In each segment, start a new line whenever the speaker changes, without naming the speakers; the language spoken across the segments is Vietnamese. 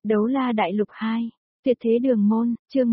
Đấu La Đại Lục 2, Tuyệt Thế Đường Môn, chương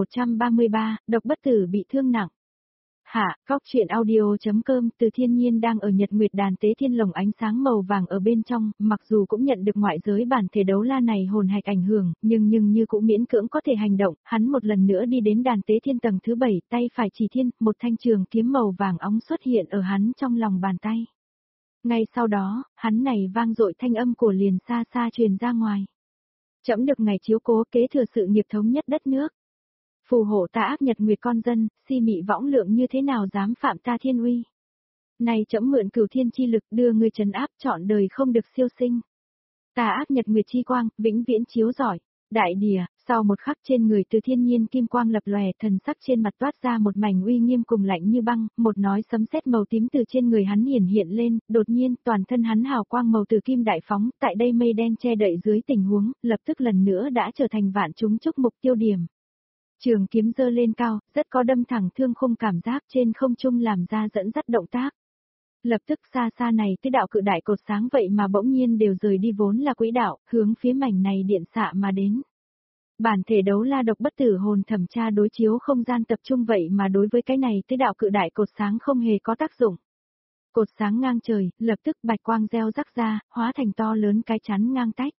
1133, độc bất tử bị thương nặng. Hạ, Cóc Truyện Audio.com. Từ Thiên Nhiên đang ở Nhật Nguyệt Đàn tế thiên lồng ánh sáng màu vàng ở bên trong, mặc dù cũng nhận được ngoại giới bản thể đấu la này hồn hạch ảnh hưởng, nhưng như cũng miễn cưỡng có thể hành động, hắn một lần nữa đi đến đàn tế thiên tầng thứ 7, tay phải chỉ thiên, một thanh trường kiếm màu vàng óng xuất hiện ở hắn trong lòng bàn tay. Ngay sau đó, hắn này vang dội thanh âm của liền xa xa truyền ra ngoài. Trẫm được ngày chiếu cố kế thừa sự nghiệp thống nhất đất nước. Phù hộ ta áp Nhật Nguyệt con dân, si mị võng lượng như thế nào dám phạm ta thiên uy. Này trẫm mượn cửu thiên chi lực đưa ngươi trấn áp trọn đời không được siêu sinh. Ta áp Nhật Nguyệt chi quang, vĩnh viễn chiếu rọi. Đại địa, sau một khắc trên người Từ Thiên Nhiên kim quang lập lòe, thần sắc trên mặt toát ra một mảnh uy nghiêm cùng lạnh như băng, một nói sấm sét màu tím từ trên người hắn hiện lên, đột nhiên toàn thân hắn hào quang màu từ kim đại phóng, tại đây mây đen che đậy dưới tình huống, lập tức lần nữa đã trở thành vạn chúng chúc mục tiêu điểm. Trường kiếm giơ lên cao, rất có đâm thẳng thương khung cảm giác trên không trung làm ra dẫn dắt động tác. Lập tức xa xa này tứ đạo cự đại cột sáng vậy mà bỗng nhiên đều rời đi vốn là quỹ đạo, hướng phía mảnh này điện xạ mà đến. Bản thể đấu la độc bất tử hồn thẩm tra đối chiếu không gian tập trung vậy mà đối với cái này tứ đạo cự đại cột sáng không hề có tác dụng. Cột sáng ngang trời, lập tức bạch quang reo rắc ra, hóa thành to lớn cái chắn ngang tách.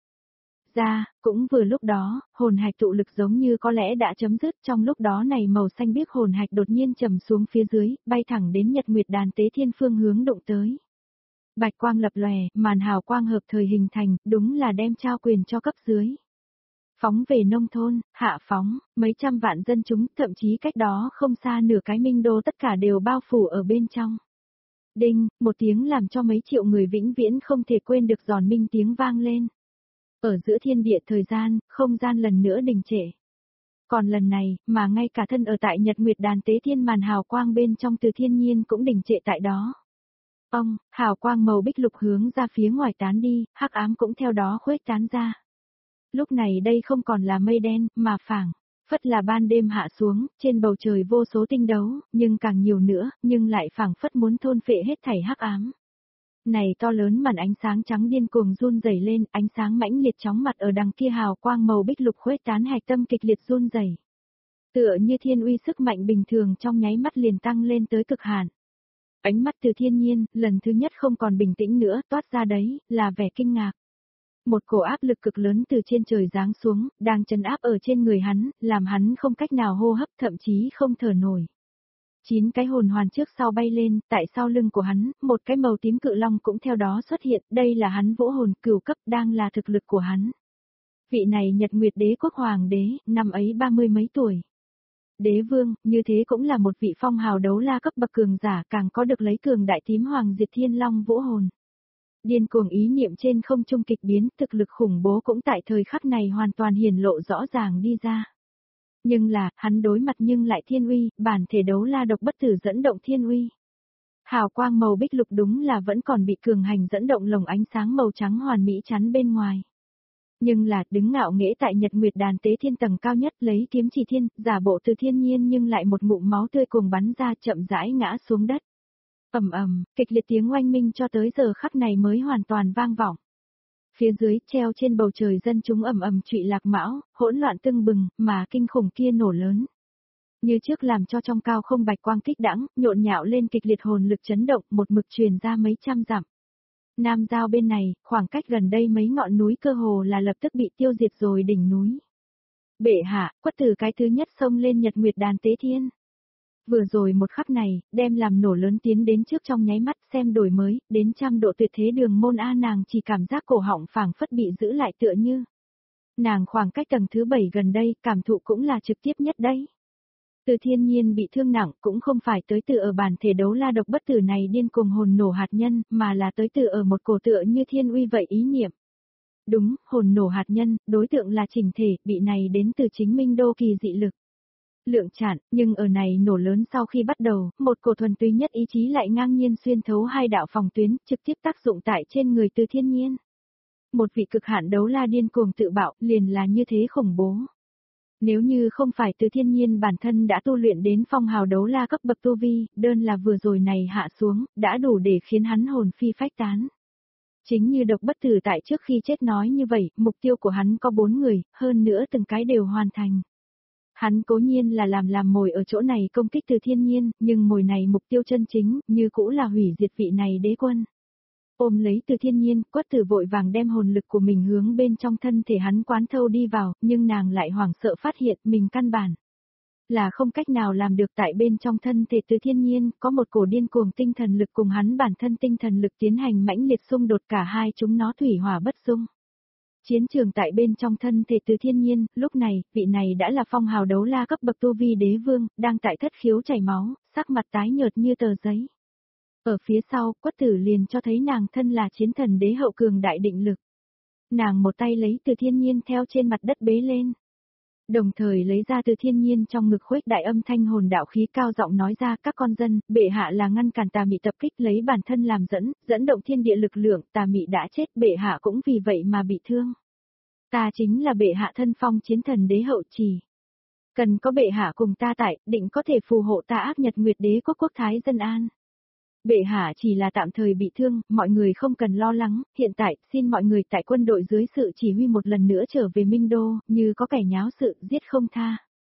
Ra, cũng vừa lúc đó, hồn hạch tụ lực giống như có lẽ đã chấm dứt, trong lúc đó này màu xanh biếc hồn hạch đột nhiên trầm xuống phía dưới, bay thẳng đến Nhật Nguyệt Đàn tế thiên phương hướng đụng tới. Bạch quang lập lòe, màn hào quang hợp thời hình thành, đúng là đem trao quyền cho cấp dưới. Phóng về nông thôn, hạ phóng, mấy trăm vạn dân chúng, thậm chí cách đó không xa nửa cái minh đô tất cả đều bao phủ ở bên trong. Đinh, một tiếng làm cho mấy triệu người vĩnh viễn không thể quên được giòn minh tiếng vang lên. Ở giữa thiên địa thời gian, không gian lần nữa đình trệ. Còn lần này, mà ngay cả thân ở tại Nhật Nguyệt Đàn tế thiên màn hào quang bên trong Từ Thiên Nhiên cũng đình trệ tại đó. Hào quang màu bích lục hướng ra phía ngoài tán đi, hắc ám cũng theo đó khuếch tán ra. Lúc này đây không còn là mây đen, mà phảng phất là ban đêm hạ xuống, trên bầu trời vô số tinh đấu, nhưng càng nhiều nữa, nhưng lại phảng phất muốn thôn phệ hết thảy hắc ám. Này to lớn màn ánh sáng trắng điên cuồng run rẩy lên, ánh sáng mãnh liệt chóng mặt ở đằng kia hào quang màu bích lục khuếch tán hạch tâm kịch liệt run rẩy. Tựa như thiên uy sức mạnh bình thường trong nháy mắt liền tăng lên tới cực hạn. Ánh mắt Từ Thiên Nhiên, lần thứ nhất không còn bình tĩnh nữa, toát ra đấy, là vẻ kinh ngạc. Một cổ áp lực cực lớn từ trên trời giáng xuống, đang trấn áp ở trên người hắn, làm hắn không cách nào hô hấp, thậm chí không thở nổi. 9 cái hồn hoàn trước sau bay lên, tại sau lưng của hắn, một cái màu tím cự long cũng theo đó xuất hiện, đây là hắn vỗ hồn cửu cấp, đang là thực lực của hắn. Vị này Nhật Nguyệt Đế quốc hoàng đế, năm ấy 30 mấy tuổi. Đế vương, như thế cũng là một vị phong hào đấu la cấp bậc cường giả, càng có được lấy cường đại tím hoàng diệt thiên long vỗ hồn. Điên cuồng ý niệm trên không trung kịch biến, thực lực khủng bố cũng tại thời khắc này hoàn toàn hiển lộ rõ ràng đi ra. Nhưng là, hắn đối mặt nhưng lại thiên uy, bản thể đấu la độc bất tử dẫn động thiên uy. Hào quang màu bích lục đúng là vẫn còn bị cường hành dẫn động lồng ánh sáng màu trắng hoàn mỹ chắn bên ngoài. Nhưng là, đứng ngạo nghễ tại Nhật Nguyệt Đàn tế thiên tầng cao nhất lấy kiếm chỉ thiên, giả bộ Từ Thiên Nhiên nhưng lại một ngụm máu tươi cùng bắn ra chậm rãi ngã xuống đất. Kịch liệt tiếng oanh minh cho tới giờ khắc này mới hoàn toàn vang vọng. Phía dưới, treo trên bầu trời dân chúng trụy lạc mão, hỗn loạn tưng bừng, mà kinh khủng kia nổ lớn. Như trước làm cho trong cao không bạch quang kích đãng, nhộn nhạo lên kịch liệt hồn lực chấn động, một mực truyền ra mấy trăm dặm. Nam giao bên này, khoảng cách gần đây mấy ngọn núi cơ hồ là lập tức bị tiêu diệt rồi đỉnh núi. Bệ hạ, quất tử cái thứ nhất xông lên Nhật Nguyệt Đàn tế thiên. Vừa rồi một khắc này, đem làm nổ lớn tiến đến trước trong nháy mắt xem đổi mới, đến 100 độ tuyệt thế đường môn A nàng chỉ cảm giác cổ họng phảng phất bị giữ lại tựa như. Nàng khoảng cách tầng thứ 7 gần đây, cảm thụ cũng là trực tiếp nhất đấy. Từ Thiên Nhiên bị thương nặng cũng không phải tới từ ở bản thể đấu la độc bất tử này điên cuồng hồn nổ hạt nhân, mà là tới từ ở một cổ tựa như thiên uy vậy ý niệm. Đúng, hồn nổ hạt nhân, đối tượng là chỉnh thể, bị này đến từ chính minh đô kỳ dị lực. Lượng chặn, nhưng ở này nổ lớn sau khi bắt đầu, một cổ thuần túy nhất ý chí lại ngang nhiên xuyên thấu hai đạo phòng tuyến, trực tiếp tác dụng tại trên người Từ Thiên Nhiên. Một vị cực hạn đấu la điên cuồng tự bạo, liền là như thế khủng bố. Nếu như không phải Từ Thiên Nhiên bản thân đã tu luyện đến phong hào đấu la cấp bậc tu vi, đơn là vừa rồi này hạ xuống, đã đủ để khiến hắn hồn phi phách tán. Chính như độc bất tử tại trước khi chết nói như vậy, mục tiêu của hắn có 4 người, hơn nữa từng cái đều hoàn thành. Hắn cố nhiên là làm mồi ở chỗ này công kích Từ Thiên Nhiên, nhưng mồi này mục tiêu chân chính, như cũ là hủy diệt vị này đế quân. Ôm lấy Từ Thiên Nhiên, Quất Tử vội vàng đem hồn lực của mình hướng bên trong thân thể hắn quán thâu đi vào, nhưng nàng lại hoảng sợ phát hiện mình căn bản là không cách nào làm được. Tại bên trong thân thể Từ Thiên Nhiên, có một cổ điên cuồng tinh thần lực cùng hắn bản thân tinh thần lực tiến hành mãnh liệt xung đột, cả hai chúng nó thủy hỏa bất dung. Chiến trường tại bên trong thân thể Từ Thiên Nhiên, lúc này, vị này đã là phong hào đấu la cấp bậc tu vi đế vương, đang tại thất khiếu chảy máu, sắc mặt tái nhợt như tờ giấy. Ở phía sau, Quất Tử liền cho thấy nàng thân là chiến thần đế hậu cường đại định lực. Nàng một tay lấy Từ Thiên Nhiên theo trên mặt đất bế lên. Đồng thời lấy ra Từ Thiên Nhiên trong ngực khuếch đại âm thanh hồn đạo khí, cao giọng nói ra: các con dân, bệ hạ là ngăn cản tà mị tập kích, lấy bản thân làm dẫn động thiên địa lực lượng, tà mị đã chết, bệ hạ cũng vì vậy mà bị thương. Ta chính là bệ hạ thân phong chiến thần đế hậu chỉ. Cần có bệ hạ cùng ta tại, định có thể phù hộ ta áp Nhật Nguyệt đế quốc quốc thái dân an. Bệ hạ chỉ là tạm thời bị thương, mọi người không cần lo lắng, hiện tại, xin mọi người tại quân đội dưới sự chỉ huy một lần nữa trở về Minh Đô, như có kẻ nháo sự, giết không tha.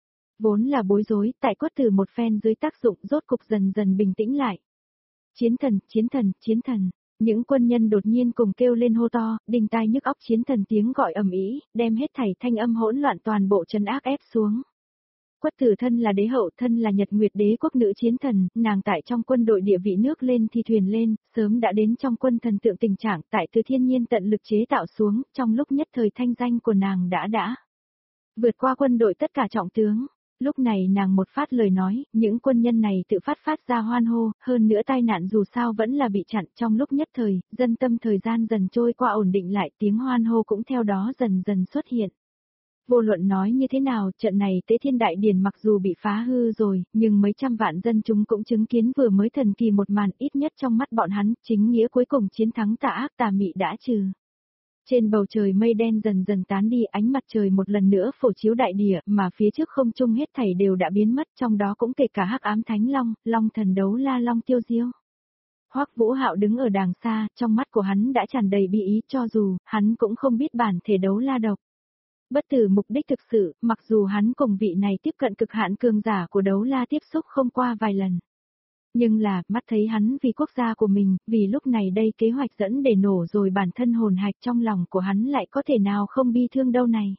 Vốn là bối rối, tại Quất Tử một phen dưới tác dụng, rốt cục dần dần bình tĩnh lại. Chiến thần, chiến thần, chiến thần. Những quân nhân đột nhiên cùng kêu lên hô to, đinh tai nhức óc, chiến thần tiếng gọi ầm ĩ, đem hết thảy thanh âm hỗn loạn toàn bộ trấn áp ép xuống. Quất Tử thân là đế hậu, thân là Nhật Nguyệt đế quốc nữ chiến thần, nàng tại trong quân đội địa vị nước lên thì thuyền lên, sớm đã đến trong quân thần tượng tình trạng, tại Từ Thiên Nhiên tận lực chế tạo xuống, trong lúc nhất thời thanh danh của nàng đã vượt qua quân đội tất cả trọng tướng. Lúc này nàng một phát lời nói, những quân nhân này tự phát ra hoan hô, hơn nữa tai nạn dù sao vẫn là bị chặn, trong lúc nhất thời, dân tâm thời gian dần trôi qua ổn định lại, tiếng hoan hô cũng theo đó dần dần xuất hiện. Vô luận nói như thế nào, trận này Tế Thiên Đại Điển mặc dù bị phá hư rồi, nhưng mấy trăm vạn dân chúng cũng chứng kiến vừa mới thần kỳ một màn, ít nhất trong mắt bọn hắn, chính nghĩa cuối cùng chiến thắng tà ác tà mị đã trừ. Trên bầu trời mây đen dần dần tán đi, ánh mặt trời một lần nữa phổ chiếu đại địa, mà phía trước không trung hết thảy đều đã biến mất, trong đó cũng kể cả hắc ám thánh long, long thần đấu la long tiêu diêu. Hoắc Vũ Hạo đứng ở đàng xa, trong mắt của hắn đã tràn đầy bi ý, cho dù hắn cũng không biết bản thể đấu la độc bất tử mục đích thực sự, mặc dù hắn cùng vị này tiếp cận cực hạn cường giả của đấu la tiếp xúc không qua vài lần. Nhưng là, mắt thấy hắn vì quốc gia của mình, vì lúc này đây kế hoạch dẫn để nổ rồi, bản thân hồn hạch trong lòng của hắn lại có thể nào không bi thương đâu này.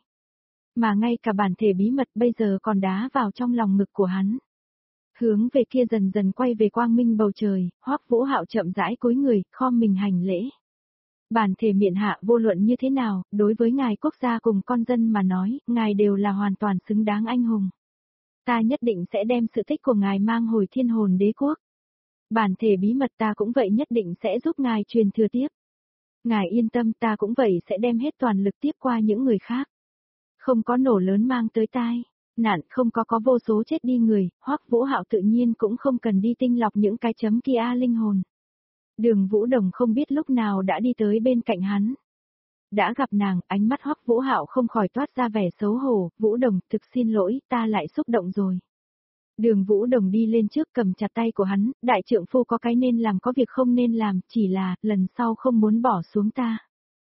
Mà ngay cả bản thể bí mật bây giờ còn đá vào trong lòng ngực của hắn. Hướng về kia dần dần quay về quang minh bầu trời, Hoắc Vũ Hạo chậm rãi cúi người, khom mình hành lễ. Bản thể miện hạ, vô luận như thế nào, đối với ngài quốc gia cùng con dân mà nói, ngài đều là hoàn toàn xứng đáng anh hùng. Ta nhất định sẽ đem sự tích của ngài mang hồi thiên hồn đế quốc. Bản thể bí mật ta cũng vậy nhất định sẽ giúp ngài truyền thừa tiếp. Ngài yên tâm, ta cũng vậy sẽ đem hết toàn lực tiếp qua những người khác. Không có nổ lớn mang tới tai nạn, không có vô số chết đi người, Hoắc Vũ Hạo tự nhiên cũng không cần đi tinh lọc những cái chấm kia linh hồn. Đường Vũ Đồng không biết lúc nào đã đi tới bên cạnh hắn. Đã gặp nàng, ánh mắt Hoắc Vũ Hạo không khỏi toát ra vẻ xấu hổ, Vũ Đồng, thực xin lỗi, ta lại xúc động rồi. Đường Vũ Đồng đi lên trước cầm chặt tay của hắn, đại trượng phu có cái nên làm có việc không nên làm, chỉ là, lần sau không muốn bỏ xuống ta.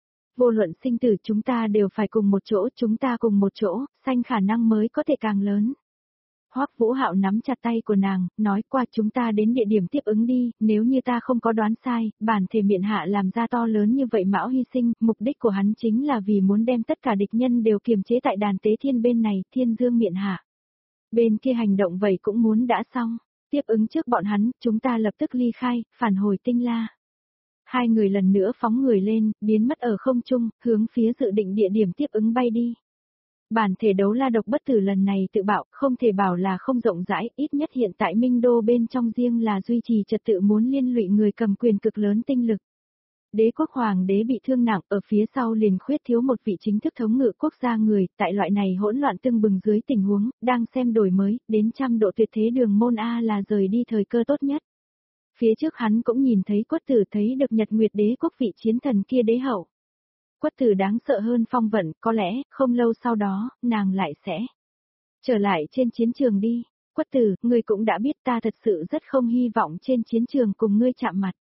Vô luận sinh tử chúng ta đều phải cùng một chỗ, chúng ta cùng một chỗ, sanh khả năng mới có thể càng lớn. Hoắc Vũ Hạo nắm chặt tay của nàng, nói qua chúng ta đến địa điểm tiếp ứng đi, nếu như ta không có đoán sai, bản thể miện hạ làm ra to lớn như vậy mão hy sinh, mục đích của hắn chính là vì muốn đem tất cả địch nhân đều kiềm chế tại đàn tế thiên bên này, thiên dương miện hạ. Bên kia hành động vậy cũng muốn đã xong, tiếp ứng trước bọn hắn, chúng ta lập tức ly khai, phản hồi Tinh La. Hai người lần nữa phóng người lên, biến mất ở không trung, hướng phía dự định địa điểm tiếp ứng bay đi. Bản thể đấu la độc bất tử lần này tự bảo, không thể bảo là không rộng rãi, ít nhất hiện tại Minh Đô bên trong riêng là duy trì trật tự muốn liên lụy người cầm quyền cực lớn tinh lực. Đế quốc hoàng đế bị thương nặng, ở phía sau liền khuyết thiếu một vị chính thức thống ngự quốc gia người, tại loại này hỗn loạn tưng bừng dưới tình huống, đang xem đổi mới, đến 100 độ tuyệt thế đường môn A là rời đi thời cơ tốt nhất. Phía trước hắn cũng nhìn thấy Quất Tử, thấy được Nhật Nguyệt đế quốc vị chiến thần kia đế hậu. Quất Tử đáng sợ hơn phong vận, có lẽ, không lâu sau đó, nàng lại sẽ trở lại trên chiến trường đi. Quất Tử, ngươi cũng đã biết ta thật sự rất không hy vọng trên chiến trường cùng ngươi chạm mặt.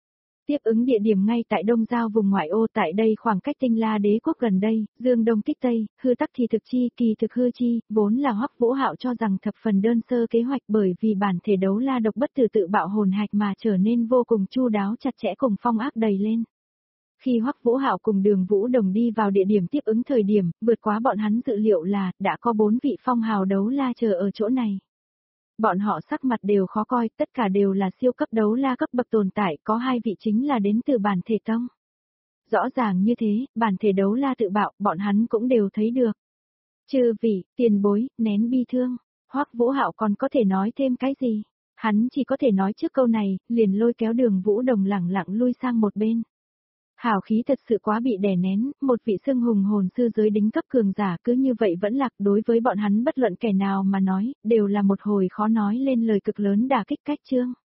Tiếp ứng địa điểm ngay tại Đông Giao vùng ngoại ô, tại đây khoảng cách Tinh La Đế quốc gần đây, Dương Đông kích Tây, hư tắc thì thực chi, kỳ thực hư chi, vốn là Hoắc Vũ Hạo cho rằng thập phần đơn sơ kế hoạch, bởi vì bản thể đấu la độc bất tử tự bạo hồn hạch mà trở nên vô cùng chu đáo chặt chẽ cùng phong ác đầy lên. Khi Hoắc Vũ Hạo cùng Đường Vũ Đồng đi vào địa điểm tiếp ứng thời điểm, vượt quá bọn hắn dự liệu là đã có 4 vị phong hào đấu la chờ ở chỗ này. Bọn họ sắc mặt đều khó coi, tất cả đều là siêu cấp đấu la cấp bậc tồn tại, có 2 vị chính là đến từ bản thể tông. Rõ ràng như thế, bản thể đấu la tự bạo, bọn hắn cũng đều thấy được. Chư vị, tiền bối, nén bi thương, Hoắc Vũ Hạo còn có thể nói thêm cái gì? Hắn chỉ có thể nói trước câu này, liền lôi kéo Đường Vũ Đồng lẳng lặng lui sang một bên. Hào khí thật sự quá bị đè nén, một vị xưng hùng hồn sư giới đính cấp cường giả cứ như vậy vẫn lạc, đối với bọn hắn bất luận kẻ nào mà nói, đều là một hồi khó nói lên lời cực lớn đả kích cách chương.